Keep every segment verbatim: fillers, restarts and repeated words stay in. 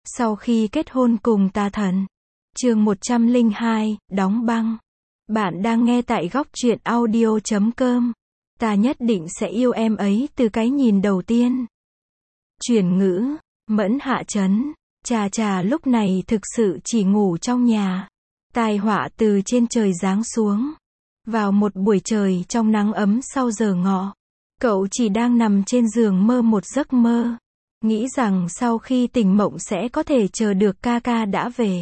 Sau khi kết hôn cùng tà thần. Chương một trăm lẻ hai, đóng băng. Bạn đang nghe tại góc truyện audio chấm com. Ta nhất định sẽ yêu em ấy từ cái nhìn đầu tiên. Chuyển ngữ, Mẫn hạ trấn. Trà trà lúc này thực sự chỉ ngủ trong nhà. Tai họa từ trên trời giáng xuống. Vào một buổi trời trong nắng ấm sau giờ ngọ. Cậu chỉ đang nằm trên giường mơ một giấc mơ. Nghĩ rằng sau khi tỉnh mộng sẽ có thể chờ được ca ca đã về.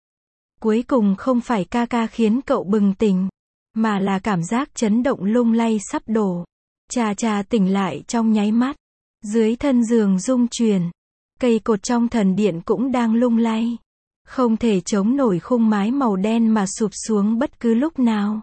Cuối cùng không phải ca ca khiến cậu bừng tỉnh, mà là cảm giác chấn động lung lay sắp đổ. Trà trà tỉnh lại trong nháy mắt. Dưới thân giường rung chuyển. Cây cột trong thần điện cũng đang lung lay. Không thể chống nổi khung mái màu đen mà sụp xuống bất cứ lúc nào.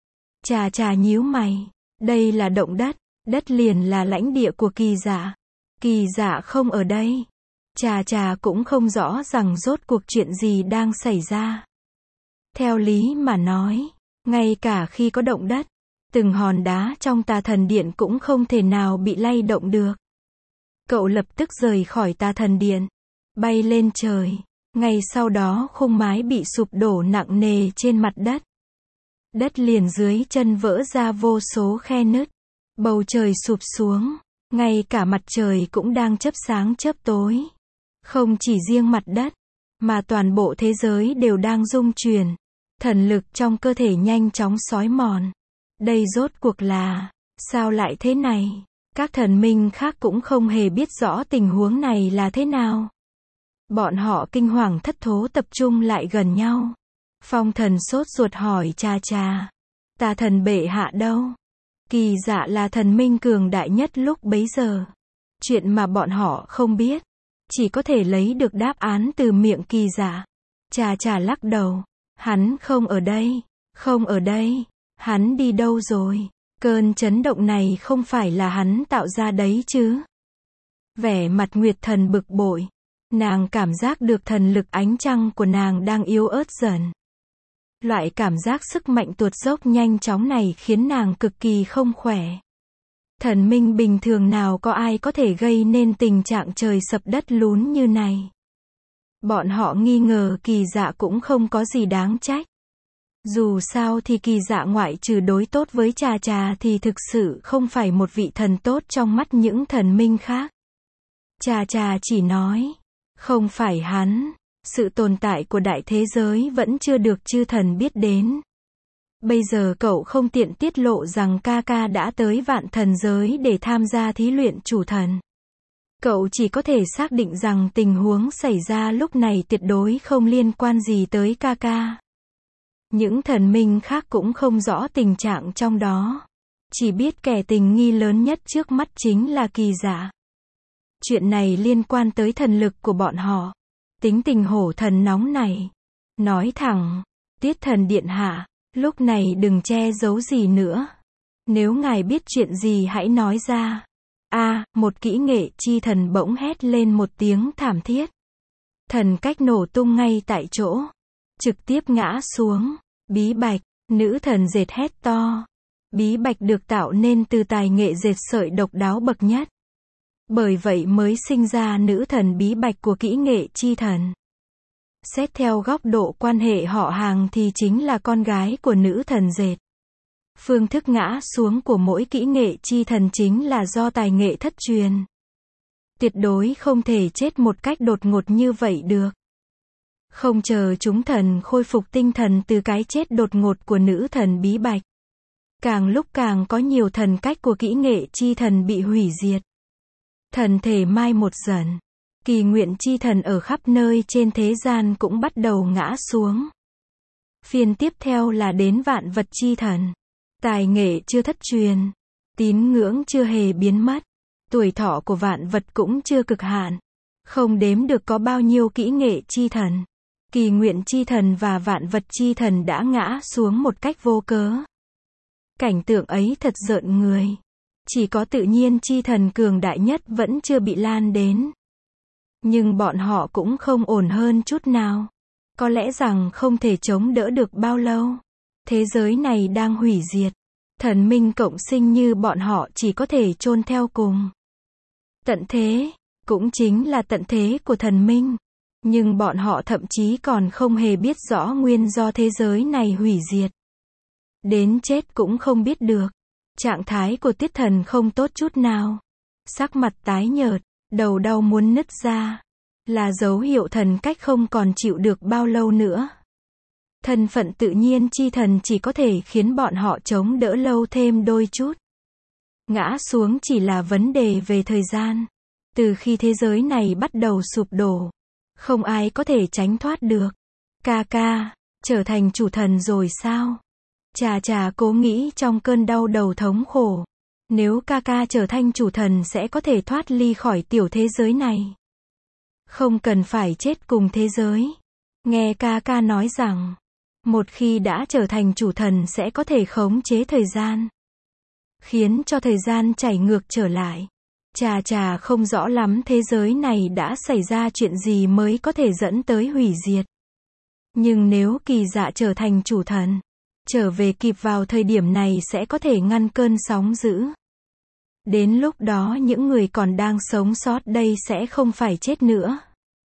Trà trà nhíu mày. Đây là động đất. Đất liền là lãnh địa của Kỳ Dạ. Kỳ Dạ không ở đây. Trà trà cũng không rõ rằng rốt cuộc chuyện gì đang xảy ra. Theo lý mà nói, ngay cả khi có động đất, từng hòn đá trong tà thần điện cũng không thể nào bị lay động được. Cậu lập tức rời khỏi tà thần điện, bay lên trời. Ngay sau đó khung mái bị sụp đổ nặng nề trên mặt đất. Đất liền dưới chân vỡ ra vô số khe nứt. Bầu trời sụp xuống. Ngay cả mặt trời cũng đang chớp sáng chớp tối. Không chỉ riêng mặt đất, mà toàn bộ thế giới đều đang rung chuyển. Thần lực trong cơ thể nhanh chóng xói mòn. Đây rốt cuộc là, sao lại thế này? Các thần minh khác cũng không hề biết rõ tình huống này là thế nào. Bọn họ kinh hoàng thất thố tập trung lại gần nhau. Phong thần sốt ruột hỏi Trà trà. Tà thần bệ hạ đâu? Kỳ Dạ là thần minh cường đại nhất lúc bấy giờ. Chuyện mà bọn họ không biết, chỉ có thể lấy được đáp án từ miệng Kỳ Dạ. Trà trà lắc đầu. Hắn không ở đây. Không ở đây. Hắn đi đâu rồi? Cơn chấn động này không phải là hắn tạo ra đấy chứ? Vẻ mặt Nguyệt Thần bực bội. Nàng cảm giác được thần lực ánh trăng của nàng đang yếu ớt dần. Loại cảm giác sức mạnh tuột dốc nhanh chóng này khiến nàng cực kỳ không khỏe. Thần minh bình thường nào có ai có thể gây nên tình trạng trời sập đất lún như này. Bọn họ nghi ngờ Kỳ Dạ cũng không có gì đáng trách. Dù sao thì Kỳ Dạ ngoại trừ đối tốt với Trà trà thì thực sự không phải một vị thần tốt trong mắt những thần minh khác. Trà trà chỉ nói, không phải hắn. Sự tồn tại của đại thế giới vẫn chưa được chư thần biết đến. Bây giờ cậu không tiện tiết lộ rằng ca ca đã tới vạn thần giới để tham gia thí luyện chủ thần. Cậu chỉ có thể xác định rằng tình huống xảy ra lúc này tuyệt đối không liên quan gì tới ca ca. Những thần minh khác cũng không rõ tình trạng trong đó. Chỉ biết kẻ tình nghi lớn nhất trước mắt chính là Kỳ Dạ. Chuyện này liên quan tới thần lực của bọn họ. Tính tình hổ thần nóng này. Nói thẳng, Tiết thần điện hạ, lúc này đừng che giấu gì nữa. Nếu ngài biết chuyện gì hãy nói ra. A, à, một kỹ nghệ chi thần bỗng hét lên một tiếng thảm thiết. Thần cách nổ tung ngay tại chỗ. Trực tiếp ngã xuống. Bí bạch, nữ thần dệt hét to. Bí bạch được tạo nên từ tài nghệ dệt sợi độc đáo bậc nhất. Bởi vậy mới sinh ra nữ thần bí bạch của kỹ nghệ chi thần. Xét theo góc độ quan hệ họ hàng thì chính là con gái của nữ thần dệt. Phương thức ngã xuống của mỗi kỹ nghệ chi thần chính là do tài nghệ thất truyền. Tuyệt đối không thể chết một cách đột ngột như vậy được. Không chờ chúng thần khôi phục tinh thần từ cái chết đột ngột của nữ thần bí bạch. Càng lúc càng có nhiều thần cách của kỹ nghệ chi thần bị hủy diệt. Thần thể mai một dần. Kỳ nguyện chi thần ở khắp nơi trên thế gian cũng bắt đầu ngã xuống. Phiên tiếp theo là đến vạn vật chi thần. Tài nghệ chưa thất truyền. Tín ngưỡng chưa hề biến mất. Tuổi thọ của vạn vật cũng chưa cực hạn. Không đếm được có bao nhiêu kỹ nghệ chi thần. Kỳ nguyện chi thần và vạn vật chi thần đã ngã xuống một cách vô cớ. Cảnh tượng ấy thật rợn người. Chỉ có tự nhiên chi thần cường đại nhất vẫn chưa bị lan đến. Nhưng bọn họ cũng không ổn hơn chút nào. Có lẽ rằng không thể chống đỡ được bao lâu. Thế giới này đang hủy diệt. Thần minh cộng sinh như bọn họ chỉ có thể chôn theo cùng. Tận thế, cũng chính là tận thế của thần minh. Nhưng bọn họ thậm chí còn không hề biết rõ nguyên do thế giới này hủy diệt. Đến chết cũng không biết được. Trạng thái của Tiết Thần không tốt chút nào. Sắc mặt tái nhợt, đầu đau muốn nứt ra. Là dấu hiệu thần cách không còn chịu được bao lâu nữa. Thân phận tự nhiên chi thần chỉ có thể khiến bọn họ chống đỡ lâu thêm đôi chút. Ngã xuống chỉ là vấn đề về thời gian. Từ khi thế giới này bắt đầu sụp đổ, không ai có thể tránh thoát được. Ca ca, trở thành chủ thần rồi sao? Trà trà cố nghĩ trong cơn đau đầu thống khổ. Nếu ca ca trở thành chủ thần sẽ có thể thoát ly khỏi tiểu thế giới này. Không cần phải chết cùng thế giới. Nghe ca ca nói rằng, một khi đã trở thành chủ thần sẽ có thể khống chế thời gian. Khiến cho thời gian chảy ngược trở lại. Trà trà không rõ lắm thế giới này đã xảy ra chuyện gì mới có thể dẫn tới hủy diệt. Nhưng nếu Kỳ Dạ trở thành chủ thần, trở về kịp vào thời điểm này sẽ có thể ngăn cơn sóng dữ. Đến lúc đó những người còn đang sống sót đây sẽ không phải chết nữa.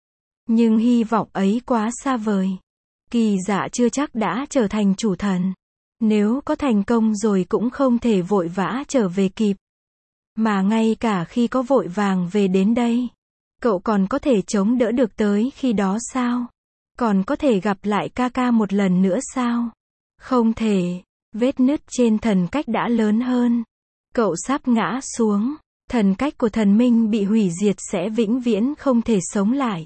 Nhưng hy vọng ấy quá xa vời. Kỳ Dạ chưa chắc đã trở thành chủ thần. Nếu có thành công rồi cũng không thể vội vã trở về kịp. Mà ngay cả khi có vội vàng về đến đây, cậu còn có thể chống đỡ được tới khi đó sao? Còn có thể gặp lại ca ca một lần nữa sao? Không thể. Vết nứt trên thần cách đã lớn hơn. Cậu sắp ngã xuống. Thần cách của thần minh bị hủy diệt sẽ vĩnh viễn không thể sống lại.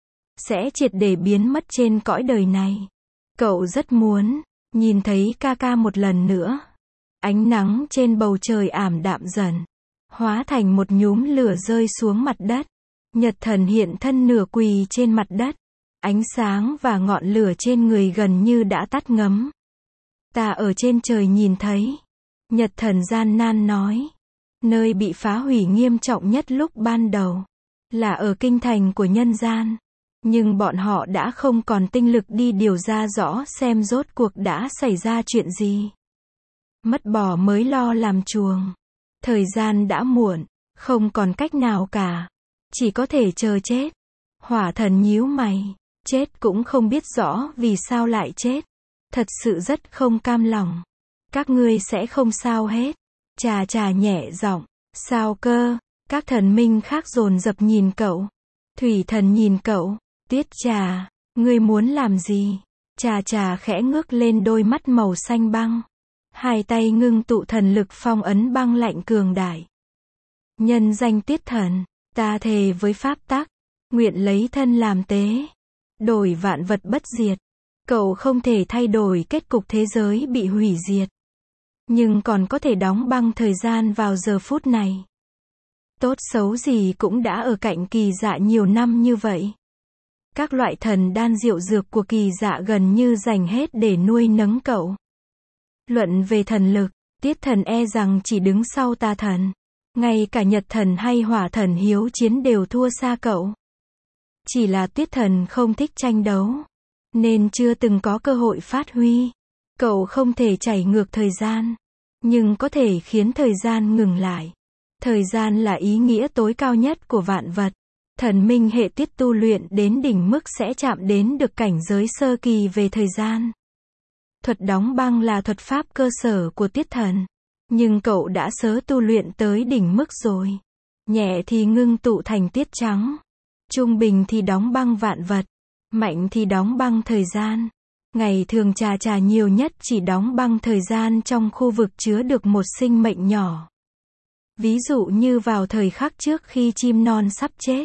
Sẽ triệt để biến mất trên cõi đời này. Cậu rất muốn nhìn thấy ca ca một lần nữa. Ánh nắng trên bầu trời ảm đạm dần, hóa thành một nhúm lửa rơi xuống mặt đất. Nhật thần hiện thân nửa quỳ trên mặt đất. Ánh sáng và ngọn lửa trên người gần như đã tắt ngấm. Ta ở trên trời nhìn thấy. Nhật thần gian nan nói. Nơi bị phá hủy nghiêm trọng nhất lúc ban đầu là ở kinh thành của nhân gian. Nhưng bọn họ đã không còn tinh lực đi điều tra rõ xem rốt cuộc đã xảy ra chuyện gì. Mất bò mới lo làm chuồng. Thời gian đã muộn, không còn cách nào cả. Chỉ có thể chờ chết. Hỏa thần nhíu mày. Chết cũng không biết rõ vì sao lại chết. Thật sự rất không cam lòng. Các ngươi sẽ không sao hết. Trà trà nhẹ giọng. Sao cơ? Các thần minh khác dồn dập nhìn cậu. Thủy thần nhìn cậu. Tiết trà, ngươi muốn làm gì? Trà trà khẽ ngước lên đôi mắt màu xanh băng. Hai tay ngưng tụ thần lực phong ấn băng lạnh cường đại. Nhân danh Tiết thần, ta thề với pháp tắc, nguyện lấy thân làm tế. Đổi vạn vật bất diệt. Cậu không thể thay đổi kết cục thế giới bị hủy diệt. Nhưng còn có thể đóng băng thời gian vào giờ phút này. Tốt xấu gì cũng đã ở cạnh Kỳ Dạ nhiều năm như vậy. Các loại thần đan diệu dược của Kỳ Dạ gần như dành hết để nuôi nấng cậu. Luận về thần lực, Tiết thần e rằng chỉ đứng sau Ta thần. Ngay cả Nhật thần hay Hỏa thần hiếu chiến đều thua xa cậu. Chỉ là Tiết thần không thích tranh đấu, nên chưa từng có cơ hội phát huy. Cậu không thể chảy ngược thời gian, nhưng có thể khiến thời gian ngừng lại. Thời gian là ý nghĩa tối cao nhất của vạn vật. Thần minh hệ Tiết tu luyện đến đỉnh mức sẽ chạm đến được cảnh giới sơ kỳ về thời gian. Thuật đóng băng là thuật pháp cơ sở của Tiết thần. Nhưng cậu đã sớ tu luyện tới đỉnh mức rồi. Nhẹ thì ngưng tụ thành tiết trắng. Trung bình thì đóng băng vạn vật. Mạnh thì đóng băng thời gian. Ngày thường trà trà nhiều nhất chỉ đóng băng thời gian trong khu vực chứa được một sinh mệnh nhỏ. Ví dụ như vào thời khắc trước khi chim non sắp chết.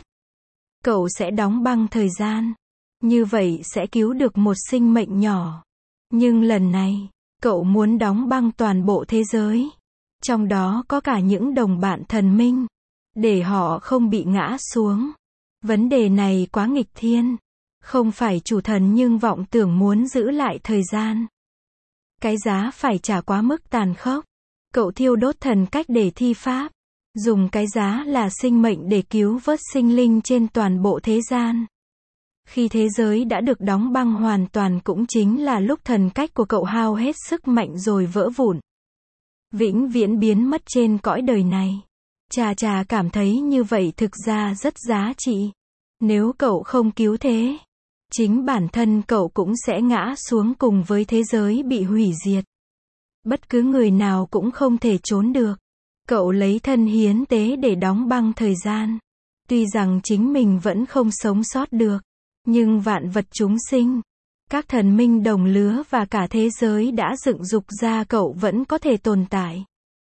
Cậu sẽ đóng băng thời gian. Như vậy sẽ cứu được một sinh mệnh nhỏ. Nhưng lần này, cậu muốn đóng băng toàn bộ thế giới. Trong đó có cả những đồng bạn thần minh. Để họ không bị ngã xuống. Vấn đề này quá nghịch thiên. Không phải chủ thần nhưng vọng tưởng muốn giữ lại thời gian. Cái giá phải trả quá mức tàn khốc. Cậu thiêu đốt thần cách để thi pháp. Dùng cái giá là sinh mệnh để cứu vớt sinh linh trên toàn bộ thế gian. Khi thế giới đã được đóng băng hoàn toàn cũng chính là lúc thần cách của cậu hao hết sức mạnh rồi vỡ vụn. Vĩnh viễn biến mất trên cõi đời này. Trà trà cảm thấy như vậy thực ra rất giá trị. Nếu cậu không cứu thế, chính bản thân cậu cũng sẽ ngã xuống cùng với thế giới bị hủy diệt. Bất cứ người nào cũng không thể trốn được. Cậu lấy thân hiến tế để đóng băng thời gian. Tuy rằng chính mình vẫn không sống sót được, nhưng vạn vật chúng sinh, các thần minh đồng lứa và cả thế giới đã dựng dục ra cậu vẫn có thể tồn tại.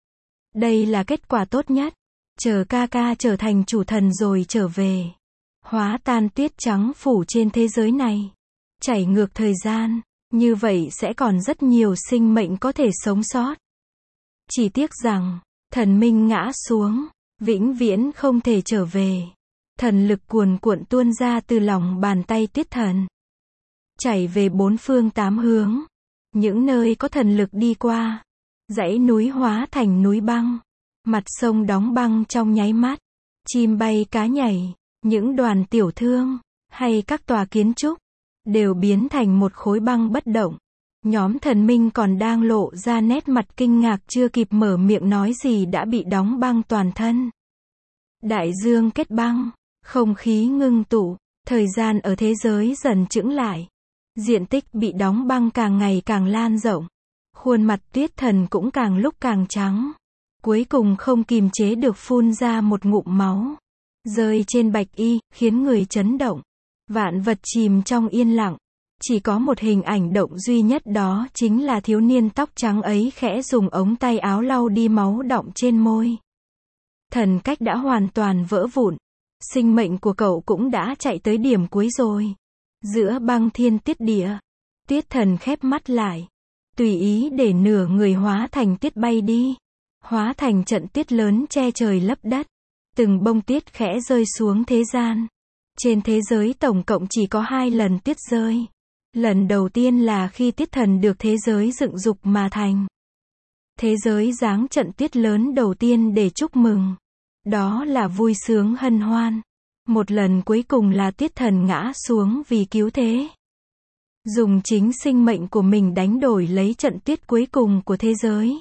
Đây là kết quả tốt nhất. Chờ ca ca trở thành chủ thần rồi trở về. Hóa tan tuyết trắng phủ trên thế giới này. Chảy ngược thời gian. Như vậy sẽ còn rất nhiều sinh mệnh có thể sống sót. Chỉ tiếc rằng, thần minh ngã xuống, vĩnh viễn không thể trở về. Thần lực cuồn cuộn tuôn ra từ lòng bàn tay tuyết thần. Chảy về bốn phương tám hướng. Những nơi có thần lực đi qua. Dãy núi hóa thành núi băng. Mặt sông đóng băng trong nháy mắt. Chim bay cá nhảy. Những đoàn tiểu thương, hay các tòa kiến trúc, đều biến thành một khối băng bất động. Nhóm thần minh còn đang lộ ra nét mặt kinh ngạc chưa kịp mở miệng nói gì đã bị đóng băng toàn thân. Đại dương kết băng, không khí ngưng tụ, thời gian ở thế giới dần chững lại. Diện tích bị đóng băng càng ngày càng lan rộng. Khuôn mặt tuyết thần cũng càng lúc càng trắng. Cuối cùng không kìm chế được phun ra một ngụm máu. Rơi trên bạch y, khiến người chấn động. Vạn vật chìm trong yên lặng. Chỉ có một hình ảnh động duy nhất, đó chính là thiếu niên tóc trắng ấy khẽ dùng ống tay áo lau đi máu đọng trên môi. Thần cách đã hoàn toàn vỡ vụn. Sinh mệnh của cậu cũng đã chạy tới điểm cuối rồi. Giữa băng thiên tuyết địa, tuyết thần khép mắt lại. Tùy ý để nửa người hóa thành tuyết bay đi. Hóa thành trận tuyết lớn che trời lấp đất. Từng bông tuyết khẽ rơi xuống thế gian. Trên thế giới tổng cộng chỉ có hai lần tuyết rơi. Lần đầu tiên là khi tuyết thần được thế giới dựng dục mà thành. Thế giới giáng trận tuyết lớn đầu tiên để chúc mừng. Đó là vui sướng hân hoan. Một lần cuối cùng là tuyết thần ngã xuống vì cứu thế. Dùng chính sinh mệnh của mình đánh đổi lấy trận tuyết cuối cùng của thế giới.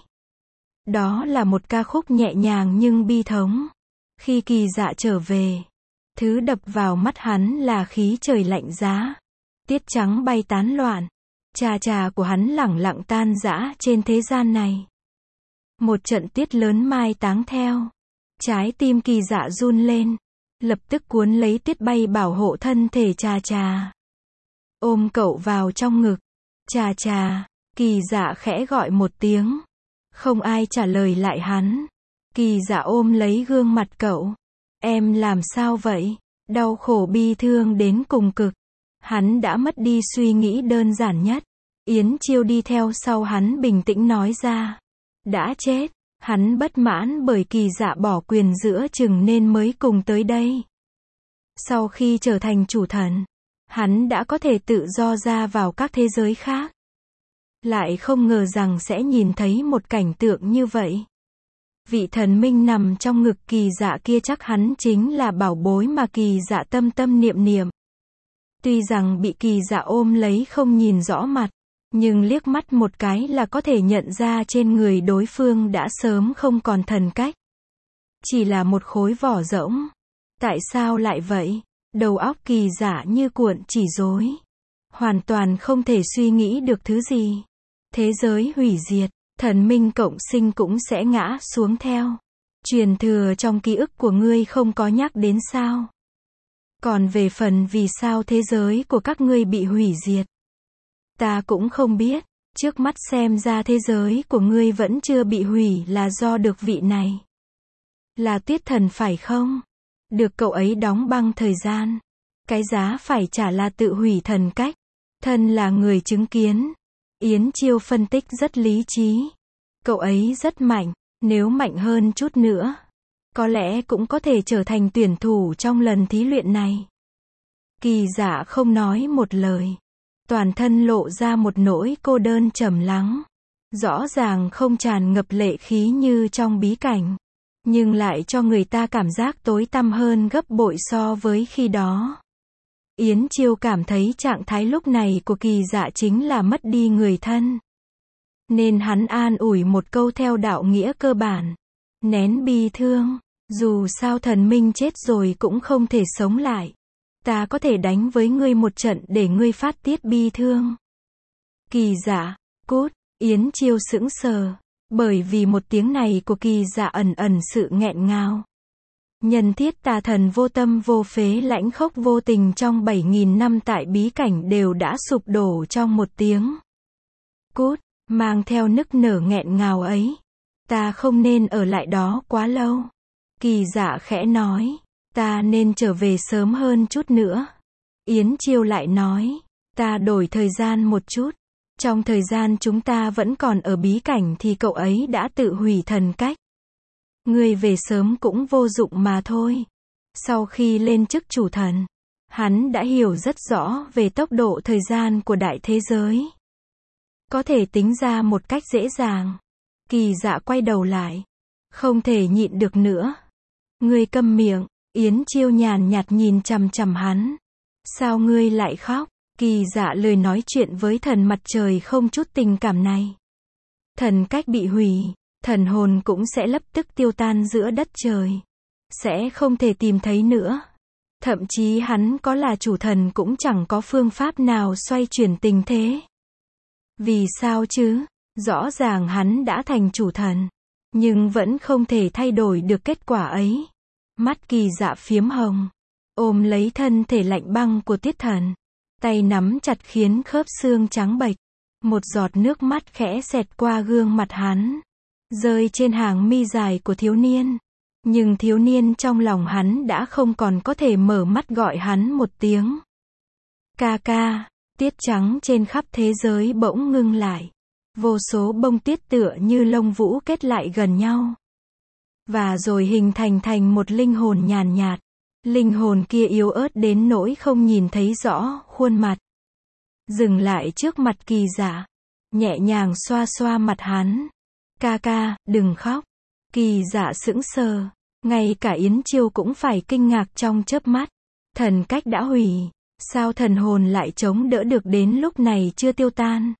Đó là một ca khúc nhẹ nhàng nhưng bi thống. Khi Kỳ Dạ trở về, thứ đập vào mắt hắn là khí trời lạnh giá. Tiết trắng bay tán loạn. Trà trà của hắn lẳng lặng tan rã trên thế gian này. Một trận tuyết lớn mai táng theo. Trái tim Kỳ Dạ run lên. Lập tức cuốn lấy tuyết bay bảo hộ thân thể Trà trà. Ôm cậu vào trong ngực. Trà trà. Kỳ Dạ khẽ gọi một tiếng. Không ai trả lời lại hắn. Kỳ Dạ ôm lấy gương mặt cậu. Em làm sao vậy? Đau khổ bi thương đến cùng cực. Hắn đã mất đi suy nghĩ đơn giản nhất. Yến Chiêu đi theo sau hắn bình tĩnh nói ra. Đã chết. Hắn bất mãn bởi Kỳ Dạ bỏ quyền giữa chừng nên mới cùng tới đây. Sau khi trở thành chủ thần, hắn đã có thể tự do ra vào các thế giới khác. Lại không ngờ rằng sẽ nhìn thấy một cảnh tượng như vậy. Vị thần minh nằm trong ngực Kỳ Dạ kia chắc hắn chính là bảo bối mà Kỳ Dạ tâm tâm niệm niệm. Tuy rằng bị Kỳ Dạ ôm lấy không nhìn rõ mặt, nhưng liếc mắt một cái là có thể nhận ra trên người đối phương đã sớm không còn thần cách. Chỉ là một khối vỏ rỗng. Tại sao lại vậy? Đầu óc Kỳ Dạ như cuộn chỉ rối. Hoàn toàn không thể suy nghĩ được thứ gì. Thế giới hủy diệt, thần minh cộng sinh cũng sẽ ngã xuống theo. Truyền thừa trong ký ức của ngươi không có nhắc đến sao? Còn về phần vì sao thế giới của các ngươi bị hủy diệt, ta cũng không biết. Trước mắt xem ra thế giới của ngươi vẫn chưa bị hủy là do được vị này. Là tuyết thần phải không? Được cậu ấy đóng băng thời gian. Cái giá phải trả là tự hủy thần cách. Thân là người chứng kiến. Yến Chiêu phân tích rất lý trí. Cậu ấy rất mạnh. Nếu mạnh hơn chút nữa, có lẽ cũng có thể trở thành tuyển thủ trong lần thí luyện này. Kỳ Dạ không nói một lời. Toàn thân lộ ra một nỗi cô đơn trầm lắng. Rõ ràng không tràn ngập lệ khí như trong bí cảnh, nhưng lại cho người ta cảm giác tối tăm hơn gấp bội so với khi đó. Yến Chiêu cảm thấy trạng thái lúc này của Kỳ Dạ chính là mất đi người thân. Nên hắn an ủi một câu theo đạo nghĩa cơ bản. Nén bi thương. Dù sao thần minh chết rồi cũng không thể sống lại. Ta có thể đánh với ngươi một trận để ngươi phát tiết bi thương. Kỳ Dạ, cút, Yến Chiêu sững sờ, bởi vì một tiếng này của Kỳ Dạ ẩn ẩn sự nghẹn ngào. Nhân thiết tà thần vô tâm vô phế lãnh khốc vô tình trong bảy nghìn năm tại bí cảnh đều đã sụp đổ trong một tiếng. Cút, mang theo nức nở nghẹn ngào ấy. Ta không nên ở lại đó quá lâu. Kỳ Dạ khẽ nói, ta nên trở về sớm hơn chút nữa. Yến Chiêu lại nói, ta đổi thời gian một chút. Trong thời gian chúng ta vẫn còn ở bí cảnh thì cậu ấy đã tự hủy thần cách. Ngươi về sớm cũng vô dụng mà thôi. Sau khi lên chức chủ thần, hắn đã hiểu rất rõ về tốc độ thời gian của đại thế giới. Có thể tính ra một cách dễ dàng. Kỳ Dạ quay đầu lại. Không thể nhịn được nữa. Ngươi câm miệng. Yến Chiêu nhàn nhạt nhìn chằm chằm hắn. Sao ngươi lại khóc? Kỳ Dạ lười nói chuyện với thần mặt trời không chút tình cảm này. Thần cách bị hủy, thần hồn cũng sẽ lập tức tiêu tan giữa đất trời. Sẽ không thể tìm thấy nữa. Thậm chí hắn có là chủ thần cũng chẳng có phương pháp nào xoay chuyển tình thế. Vì sao chứ? Rõ ràng hắn đã thành chủ thần, nhưng vẫn không thể thay đổi được kết quả ấy. Mắt Kỳ Dạ phiếm hồng, ôm lấy thân thể lạnh băng của Tiết Thần. Tay nắm chặt khiến khớp xương trắng bệch. Một giọt nước mắt khẽ xẹt qua gương mặt hắn, rơi trên hàng mi dài của thiếu niên. Nhưng thiếu niên trong lòng hắn đã không còn có thể mở mắt gọi hắn một tiếng. Ca ca, tiết trắng trên khắp thế giới bỗng ngưng lại. Vô số bông tiết tựa như lông vũ kết lại gần nhau. Và rồi hình thành thành một linh hồn nhàn nhạt. Linh hồn kia yếu ớt đến nỗi không nhìn thấy rõ khuôn mặt. Dừng lại trước mặt Kỳ Dạ, nhẹ nhàng xoa xoa mặt hắn. Ca ca, đừng khóc. Kỳ Dạ sững sờ, ngay cả Yến Chiêu cũng phải kinh ngạc trong chớp mắt. Thần cách đã hủy, sao thần hồn lại chống đỡ được đến lúc này chưa tiêu tan?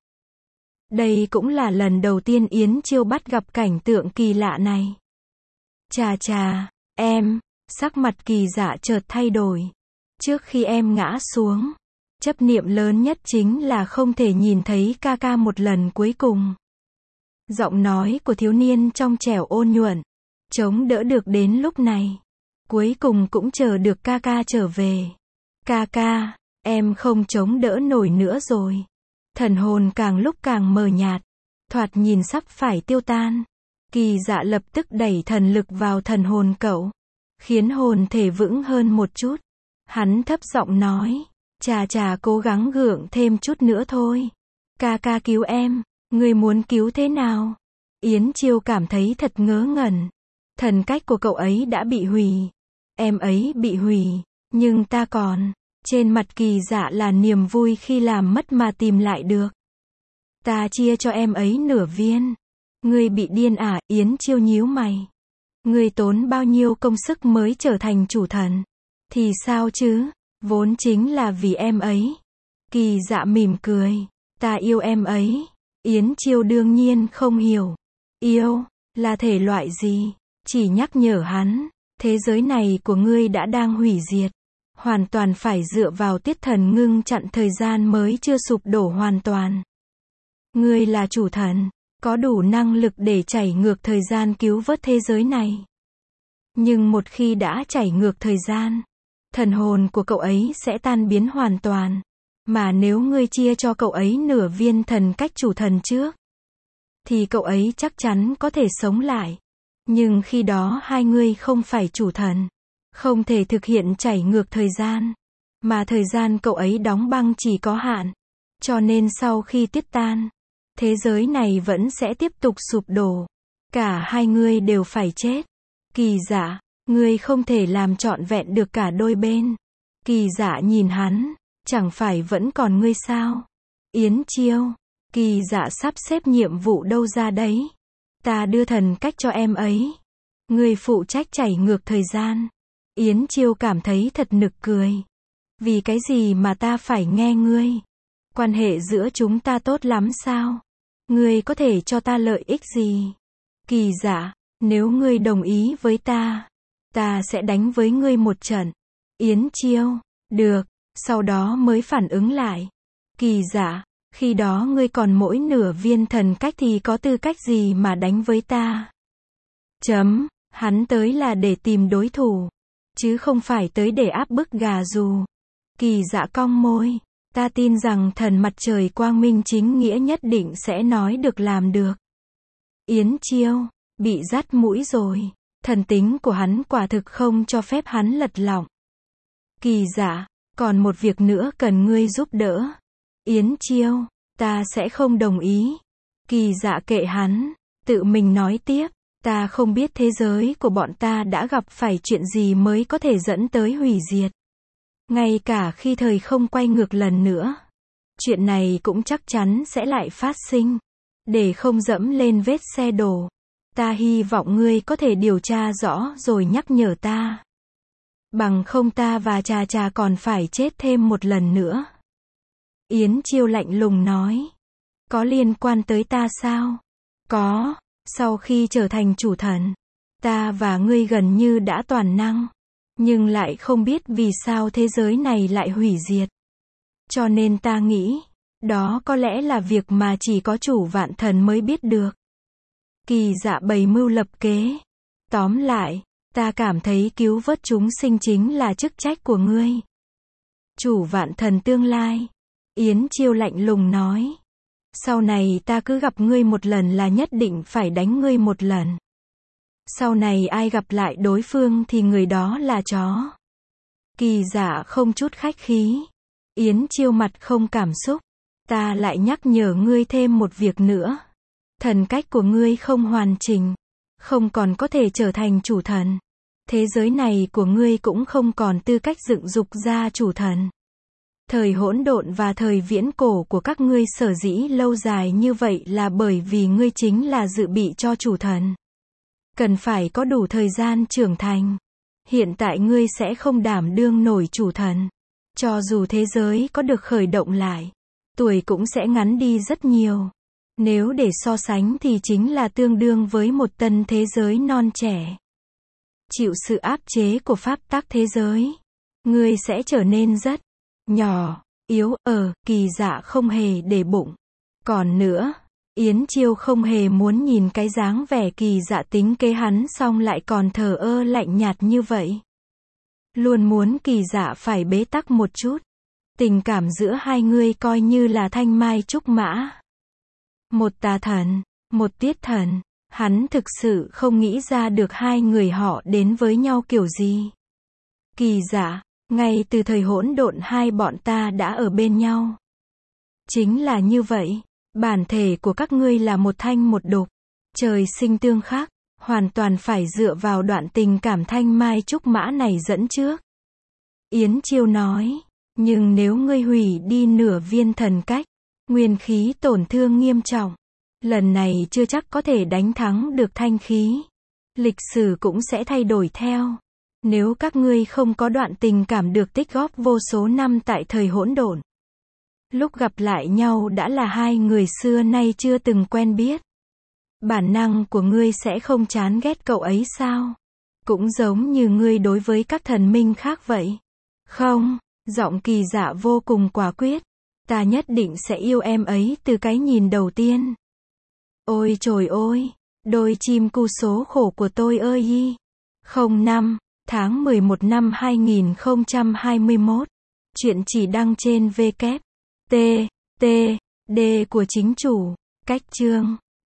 Đây cũng là lần đầu tiên Yến Chiêu bắt gặp cảnh tượng kỳ lạ này. Chà chà, em, sắc mặt Kỳ Dạ chợt thay đổi. Trước khi em ngã xuống, chấp niệm lớn nhất chính là không thể nhìn thấy ca ca một lần cuối cùng. Giọng nói của thiếu niên trong trẻo ôn nhuận, chống đỡ được đến lúc này. Cuối cùng cũng chờ được ca ca trở về. Ca ca, em không chống đỡ nổi nữa rồi. Thần hồn càng lúc càng mờ nhạt, thoạt nhìn sắp phải tiêu tan. Kỳ Dạ lập tức đẩy thần lực vào thần hồn cậu, khiến hồn thể vững hơn một chút. Hắn thấp giọng nói, chà chà cố gắng gượng thêm chút nữa thôi. Ca ca cứu em, ngươi muốn cứu thế nào? Yến Chiêu cảm thấy thật ngớ ngẩn. Thần cách của cậu ấy đã bị hủy. Em ấy bị hủy, nhưng ta còn. Trên mặt Kỳ Dạ là niềm vui khi làm mất mà tìm lại được. Ta chia cho em ấy nửa viên. Ngươi bị điên à? Yến Chiêu nhíu mày. Ngươi tốn bao nhiêu công sức mới trở thành chủ thần? Thì sao chứ? Vốn chính là vì em ấy. Kỳ Dạ mỉm cười. Ta yêu em ấy. Yến Chiêu đương nhiên không hiểu. Yêu, là thể loại gì? Chỉ nhắc nhở hắn, thế giới này của ngươi đã đang hủy diệt. Hoàn toàn phải dựa vào Tiết Thần ngưng chặn thời gian mới chưa sụp đổ hoàn toàn. Ngươi là chủ thần, có đủ năng lực để chảy ngược thời gian cứu vớt thế giới này. Nhưng một khi đã chảy ngược thời gian, thần hồn của cậu ấy sẽ tan biến hoàn toàn. Mà nếu ngươi chia cho cậu ấy nửa viên thần cách chủ thần trước, thì cậu ấy chắc chắn có thể sống lại. Nhưng khi đó hai ngươi không phải chủ thần, không thể thực hiện chảy ngược thời gian. Mà thời gian cậu ấy đóng băng chỉ có hạn. Cho nên sau khi tiết tan, thế giới này vẫn sẽ tiếp tục sụp đổ. Cả hai ngươi đều phải chết. Kỳ Dạ, ngươi không thể làm trọn vẹn được cả đôi bên. Kỳ Dạ nhìn hắn, chẳng phải vẫn còn ngươi sao? Yến Chiêu, Kỳ Dạ sắp xếp nhiệm vụ đâu ra đấy? Ta đưa thần cách cho em ấy. Ngươi phụ trách chảy ngược thời gian. Yến Chiêu cảm thấy thật nực cười. Vì cái gì mà ta phải nghe ngươi? Quan hệ giữa chúng ta tốt lắm sao? Ngươi có thể cho ta lợi ích gì? Kỳ Dạ, nếu ngươi đồng ý với ta, ta sẽ đánh với ngươi một trận. Yến Chiêu, được, sau đó mới phản ứng lại. Kỳ Dạ, khi đó ngươi còn mỗi nửa viên thần cách thì có tư cách gì mà đánh với ta? Chấm, hắn tới là để tìm đối thủ, chứ không phải tới để áp bức gà rù. Kỳ Dạ cong môi, ta tin rằng thần mặt trời quang minh chính nghĩa nhất định sẽ nói được làm được. Yến Chiêu, bị dắt mũi rồi, thần tính của hắn quả thực không cho phép hắn lật lọng. Kỳ Dạ, còn một việc nữa cần ngươi giúp đỡ. Yến Chiêu, ta sẽ không đồng ý. Kỳ Dạ kệ hắn, tự mình nói tiếp, ta không biết thế giới của bọn ta đã gặp phải chuyện gì mới có thể dẫn tới hủy diệt. Ngay cả khi thời không quay ngược lần nữa, chuyện này cũng chắc chắn sẽ lại phát sinh. Để không dẫm lên vết xe đổ, ta hy vọng ngươi có thể điều tra rõ rồi nhắc nhở ta. Bằng không ta và Trà Trà còn phải chết thêm một lần nữa. Yến Chiêu lạnh lùng nói. Có liên quan tới ta sao? Có, sau khi trở thành chủ thần, ta và ngươi gần như đã toàn năng, nhưng lại không biết vì sao thế giới này lại hủy diệt. Cho nên ta nghĩ, đó có lẽ là việc mà chỉ có chủ vạn thần mới biết được. Kỳ Dạ bày mưu lập kế. Tóm lại, ta cảm thấy cứu vớt chúng sinh chính là chức trách của ngươi. Chủ vạn thần tương lai. Yến Chiêu lạnh lùng nói. Sau này ta cứ gặp ngươi một lần là nhất định phải đánh ngươi một lần. Sau này ai gặp lại đối phương thì người đó là chó. Kỳ Dạ không chút khách khí. Yến Chiêu mặt không cảm xúc. Ta lại nhắc nhở ngươi thêm một việc nữa. Thần cách của ngươi không hoàn chỉnh, không còn có thể trở thành chủ thần. Thế giới này của ngươi cũng không còn tư cách dựng dục ra chủ thần. Thời hỗn độn và thời viễn cổ của các ngươi sở dĩ lâu dài như vậy là bởi vì ngươi chính là dự bị cho chủ thần. Cần phải có đủ thời gian trưởng thành. Hiện tại ngươi sẽ không đảm đương nổi chủ thần. Cho dù thế giới có được khởi động lại, tuổi cũng sẽ ngắn đi rất nhiều. Nếu để so sánh thì chính là tương đương với một tân thế giới non trẻ. Chịu sự áp chế của pháp tắc thế giới, ngươi sẽ trở nên rất nhỏ, yếu, ở, Kỳ Dạ không hề để bụng. Còn nữa, Yến Chiêu không hề muốn nhìn cái dáng vẻ Kỳ Dạ tính kế hắn xong lại còn thờ ơ lạnh nhạt như vậy. Luôn muốn Kỳ Dạ phải bế tắc một chút. Tình cảm giữa hai người coi như là thanh mai trúc mã. Một tà thần, một tiết thần, hắn thực sự không nghĩ ra được hai người họ đến với nhau kiểu gì. Kỳ Dạ, ngay từ thời hỗn độn hai bọn ta đã ở bên nhau. Chính là như vậy, bản thể của các ngươi là một thanh một đục, trời sinh tương khắc, hoàn toàn phải dựa vào đoạn tình cảm thanh mai trúc mã này dẫn trước. Yến Chiêu nói, nhưng nếu ngươi hủy đi nửa viên thần cách, nguyên khí tổn thương nghiêm trọng, lần này chưa chắc có thể đánh thắng được thanh khí. Lịch sử cũng sẽ thay đổi theo. Nếu các ngươi không có đoạn tình cảm được tích góp vô số năm tại thời hỗn độn, lúc gặp lại nhau đã là hai người xưa nay chưa từng quen biết. Bản năng của ngươi sẽ không chán ghét cậu ấy sao? Cũng giống như ngươi đối với các thần minh khác vậy. Không, giọng Kỳ Dạ vô cùng quả quyết. Ta nhất định sẽ yêu em ấy từ cái nhìn đầu tiên. Ôi trời ơi, đôi chim cu số khổ của tôi ơi y. không năm, tháng mười một năm hai nghìn không trăm hai mươi mốt. Chuyện chỉ đăng trên vê kép tê tê đê của chính chủ. Cách chương